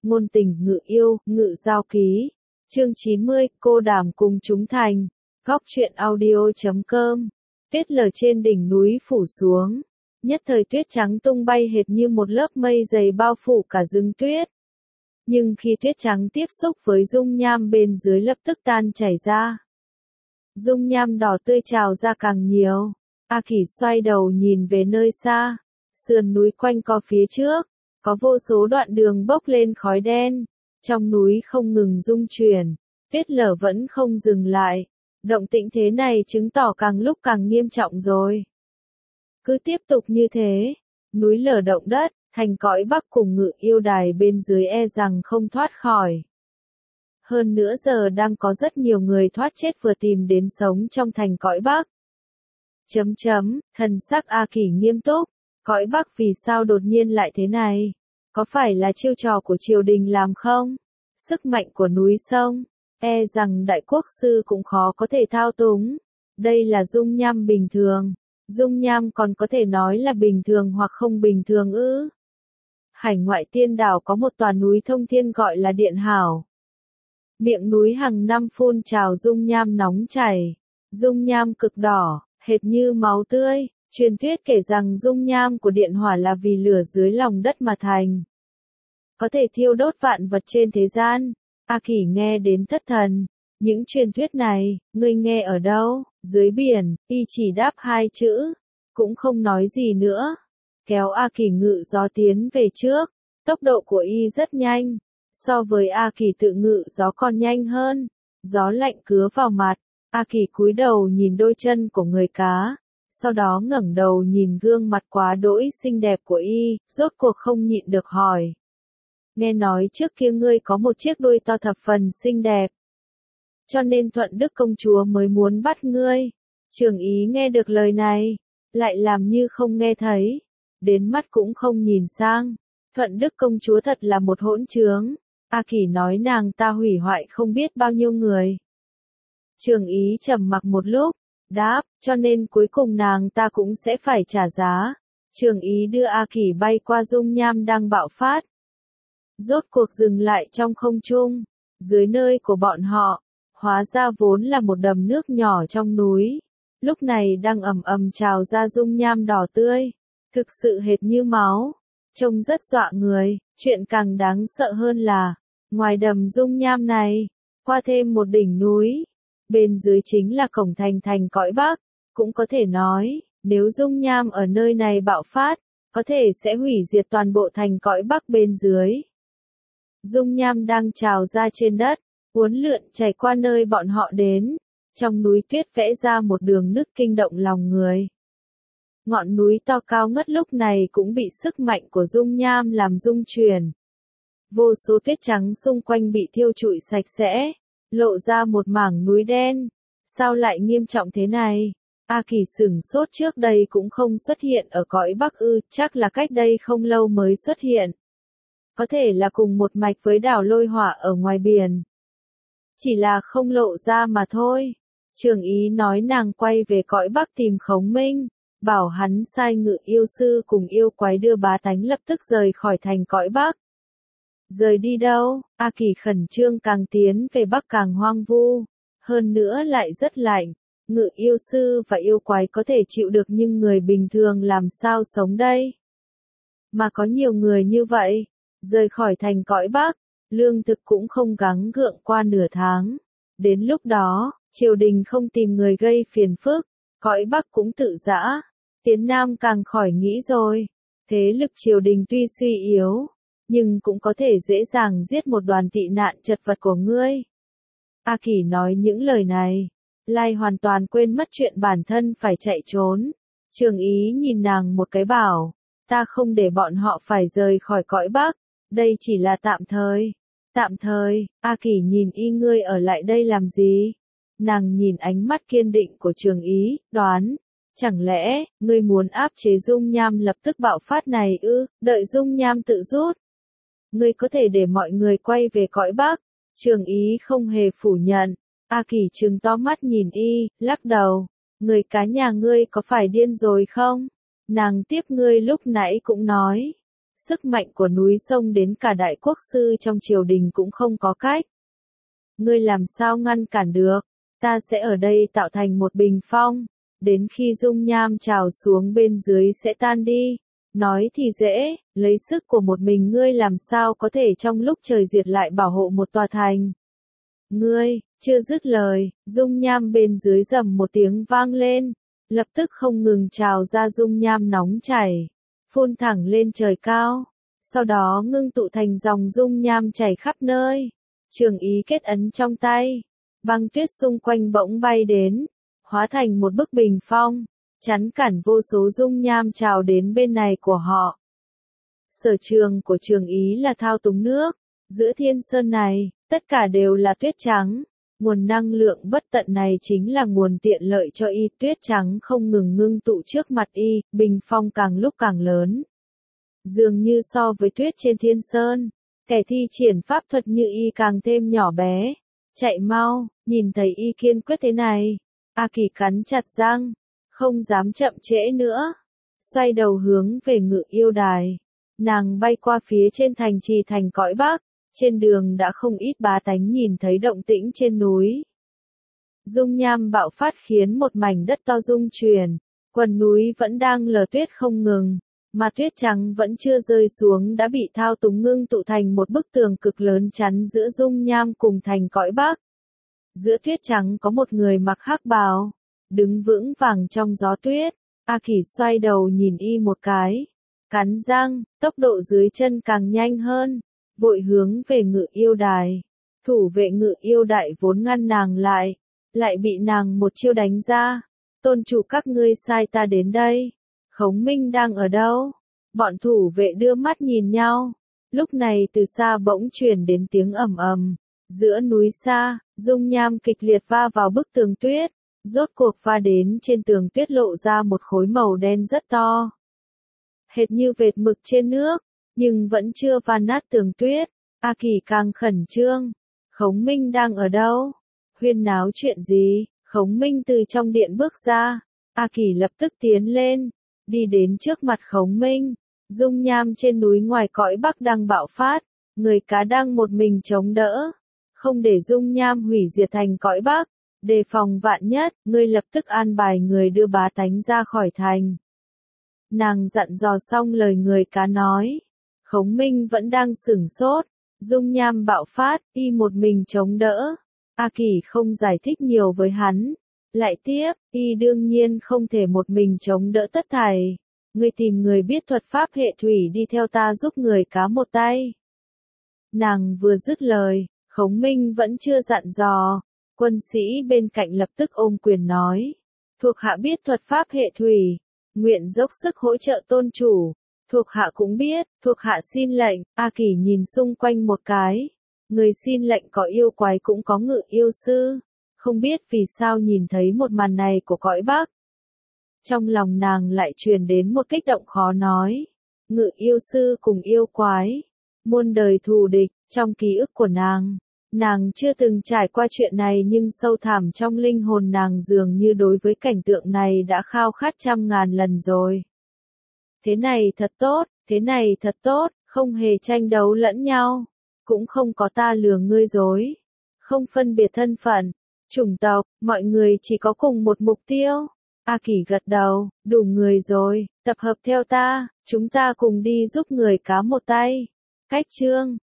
ngôn tình ngự yêu, ngự giao ký. Chương 90, cô đàm cùng chúng thành. Góc truyện audio.com. Tuyết lở trên đỉnh núi phủ xuống. Nhất thời tuyết trắng tung bay hệt như một lớp mây dày bao phủ cả rừng tuyết. Nhưng khi tuyết trắng tiếp xúc với dung nham bên dưới lập tức tan chảy ra. Dung nham đỏ tươi trào ra càng nhiều. A Kỷ xoay đầu nhìn về nơi xa. Sườn núi quanh co phía trước. Có vô số đoạn đường bốc lên khói đen. Trong núi không ngừng rung chuyển. Tuyết lở vẫn không dừng lại. Động tĩnh thế này chứng tỏ càng lúc càng nghiêm trọng rồi. Cứ tiếp tục như thế, núi lở động đất, thành cõi Bắc cùng ngự yêu đài bên dưới e rằng không thoát khỏi. Hơn nữa giờ đang có rất nhiều người thoát chết vừa tìm đến sống trong thành cõi Bắc. Thần sắc A Kỷ nghiêm túc, cõi Bắc vì sao đột nhiên lại thế này? Có phải là chiêu trò của triều đình làm không? Sức mạnh của núi sông, e rằng đại quốc sư cũng khó có thể thao túng. Đây là dung nham bình thường. Dung nham còn có thể nói là bình thường hoặc không bình thường ư? Hải ngoại tiên đảo có một tòa núi thông thiên gọi là Điện Hảo. Miệng núi hàng năm phun trào dung nham nóng chảy. Dung nham cực đỏ, hệt như máu tươi. Truyền thuyết kể rằng dung nham của điện hỏa là vì lửa dưới lòng đất mà thành. Có thể thiêu đốt vạn vật trên thế gian. A Kỷ nghe đến thất thần. Những truyền thuyết này, ngươi nghe ở đâu? Dưới biển, y chỉ đáp hai chữ. Cũng không nói gì nữa. Kéo A Kỷ ngự gió tiến về trước. Tốc độ của y rất nhanh. So với A Kỷ tự ngự gió còn nhanh hơn. Gió lạnh cứa vào mặt. A Kỷ cúi đầu nhìn đôi chân của người cá. Sau đó ngẩng đầu nhìn gương mặt quá đỗi xinh đẹp của y, rốt cuộc không nhịn được hỏi. Nghe nói trước kia ngươi có một chiếc đuôi to thập phần xinh đẹp. Cho nên Thuận Đức công chúa mới muốn bắt ngươi. Trường Ý nghe được lời này, lại làm như không nghe thấy. Đến mắt cũng không nhìn sang. Thuận Đức công chúa thật là một hỗn trướng. A Kỷ nói nàng ta hủy hoại không biết bao nhiêu người. Trường Ý trầm mặc một lúc. Đáp, cho nên cuối cùng nàng ta cũng sẽ phải trả giá. Trường Ý đưa A Kỷ bay qua dung nham đang bạo phát. Rốt cuộc dừng lại trong không trung. Dưới nơi của bọn họ, hóa ra vốn là một đầm nước nhỏ trong núi. Lúc này đang ầm ầm trào ra dung nham đỏ tươi. Thực sự hệt như máu. Trông rất dọa người. Chuyện càng đáng sợ hơn là, ngoài đầm dung nham này, qua thêm một đỉnh núi. Bên dưới chính là cổng thành cõi Bắc. Cũng có thể nói, nếu dung nham ở nơi này bạo phát, có thể sẽ hủy diệt toàn bộ thành cõi Bắc bên dưới. Dung nham đang trào ra trên đất, uốn lượn chảy qua nơi bọn họ đến. Trong núi tuyết vẽ ra một đường nứt kinh động lòng người. Ngọn núi to cao ngất lúc này cũng bị sức mạnh của dung nham làm rung chuyển. Vô số tuyết trắng xung quanh bị thiêu trụi sạch sẽ. Lộ ra một mảng núi đen. Sao lại nghiêm trọng thế này? A Kỷ sửng sốt, trước đây cũng không xuất hiện ở cõi Bắc ư, chắc là cách đây không lâu mới xuất hiện. Có thể là cùng một mạch với đảo Lôi Hỏa ở ngoài biển. Chỉ là không lộ ra mà thôi. Trường Ý nói nàng quay về cõi Bắc tìm Khống Minh, bảo hắn sai ngự yêu sư cùng yêu quái đưa bá tánh lập tức rời khỏi thành cõi Bắc. Rời đi đâu? A Kỷ khẩn trương, càng tiến về Bắc càng hoang vu. Hơn nữa lại rất lạnh. Ngự yêu sư và yêu quái có thể chịu được nhưng người bình thường làm sao sống đây? Mà có nhiều người như vậy. Rời khỏi thành cõi Bắc, lương thực cũng không gắng gượng qua nửa tháng. Đến lúc đó, triều đình không tìm người gây phiền phức, cõi Bắc cũng tự dã. Tiến Nam càng khỏi nghĩ rồi. Thế lực triều đình tuy suy yếu, nhưng cũng có thể dễ dàng giết một đoàn tị nạn chật vật của ngươi. A Kỷ nói những lời này, lại hoàn toàn quên mất chuyện bản thân phải chạy trốn. Trường Ý nhìn nàng một cái bảo, ta không để bọn họ phải rời khỏi cõi Bắc, đây chỉ là tạm thời. Tạm thời? A Kỷ nhìn y, ngươi ở lại đây làm gì? Nàng nhìn ánh mắt kiên định của Trường Ý, đoán. Chẳng lẽ, ngươi muốn áp chế dung nham lập tức bạo phát này ư, đợi dung nham tự rút? Ngươi có thể để mọi người quay về cõi Bắc. Trường Ý không hề phủ nhận. A Kỷ trừng to mắt nhìn y, lắc đầu. Người cá nhà ngươi có phải điên rồi không? Nàng tiếp, ngươi lúc nãy cũng nói. Sức mạnh của núi sông đến cả đại quốc sư trong triều đình cũng không có cách. Ngươi làm sao ngăn cản được, ta sẽ ở đây tạo thành một bình phong, đến khi dung nham trào xuống bên dưới sẽ tan đi. Nói thì dễ, lấy sức của một mình ngươi làm sao có thể trong lúc trời diệt lại bảo hộ một tòa thành. Ngươi, chưa dứt lời, dung nham bên dưới rầm một tiếng vang lên, lập tức không ngừng trào ra dung nham nóng chảy, phun thẳng lên trời cao, sau đó ngưng tụ thành dòng dung nham chảy khắp nơi. Trường Ý kết ấn trong tay, băng tuyết xung quanh bỗng bay đến, hóa thành một bức bình phong, chắn cản vô số dung nham trào đến bên này của họ. Sở trường của Trường Ý là thao túng nước, giữa thiên sơn này, tất cả đều là tuyết trắng. Nguồn năng lượng bất tận này chính là nguồn tiện lợi cho y, tuyết trắng không ngừng ngưng tụ trước mặt y, bình phong càng lúc càng lớn. Dường như so với tuyết trên thiên sơn, kẻ thi triển pháp thuật như y càng thêm nhỏ bé. Chạy mau, nhìn thấy y kiên quyết thế này. A Kỳ cắn chặt răng, không dám chậm trễ nữa. Xoay đầu hướng về Ngự Yêu Đài. Nàng bay qua phía trên thành trì thành cõi Bắc. Trên đường đã không ít bá tánh nhìn thấy động tĩnh trên núi. Dung nham bạo phát khiến một mảnh đất to rung chuyển. Quần núi vẫn đang lở tuyết không ngừng. Mà tuyết trắng vẫn chưa rơi xuống đã bị thao túng ngưng tụ thành một bức tường cực lớn chắn giữa dung nham cùng thành cõi Bắc. Giữa tuyết trắng có một người mặc hắc bào, đứng vững vàng trong gió tuyết. A Kỳ xoay đầu nhìn y một cái, cắn răng, tốc độ dưới chân càng nhanh hơn, vội hướng về Ngự Yêu Đài. Thủ vệ Ngự Yêu Đại vốn ngăn nàng lại bị nàng một chiêu đánh ra. Tôn chủ các ngươi sai ta đến đây. Khống Minh đang ở đâu? Bọn thủ vệ đưa mắt nhìn nhau. Lúc này từ xa bỗng truyền đến tiếng ầm ầm. Giữa núi xa, dung nham kịch liệt va vào bức tường tuyết. Rốt cuộc va đến trên tường tuyết lộ ra một khối màu đen rất to. Hệt như vệt mực trên nước, nhưng vẫn chưa va nát tường tuyết. A Kỳ càng khẩn trương. Khống Minh đang ở đâu? Huyên náo chuyện gì? Khống Minh từ trong điện bước ra. A Kỳ lập tức tiến lên, đi đến trước mặt Khống Minh. Dung nham trên núi ngoài cõi Bắc đang bạo phát, người cá đang một mình chống đỡ. Không để dung nham hủy diệt thành cõi Bắc, đề phòng vạn nhất, ngươi lập tức an bài người đưa bá tánh ra khỏi thành. Nàng dặn dò xong lời người cá nói. Khống Minh vẫn đang sửng sốt, dung nham bạo phát, y một mình chống đỡ. A Kỳ không giải thích nhiều với hắn. Lại tiếp, y đương nhiên không thể một mình chống đỡ tất thảy. Ngươi tìm người biết thuật pháp hệ thủy đi theo ta giúp người cá một tay. Nàng vừa dứt lời, Khống Minh vẫn chưa dặn dò. Quân sĩ bên cạnh lập tức ôm quyền nói. Thuộc hạ biết thuật pháp hệ thủy, nguyện dốc sức hỗ trợ tôn chủ. Thuộc hạ cũng biết, thuộc hạ xin lệnh. A Kỳ nhìn xung quanh một cái. Người xin lệnh có yêu quái cũng có Ngự Yêu sư. Không biết vì sao nhìn thấy một màn này của cõi Bắc. Trong lòng nàng lại truyền đến một kích động khó nói. Ngự Yêu sư cùng yêu quái, muôn đời thù địch. Trong ký ức của nàng chưa từng trải qua chuyện này nhưng sâu thẳm trong linh hồn nàng dường như đối với cảnh tượng này đã khao khát trăm ngàn lần rồi. Thế này thật tốt, thế này thật tốt, không hề tranh đấu lẫn nhau, cũng không có ta lừa ngươi dối, không phân biệt thân phận, chủng tộc, mọi người chỉ có cùng một mục tiêu. A Kỳ gật đầu, đủ người rồi, tập hợp theo ta, chúng ta cùng đi giúp người cá một tay. Cách chương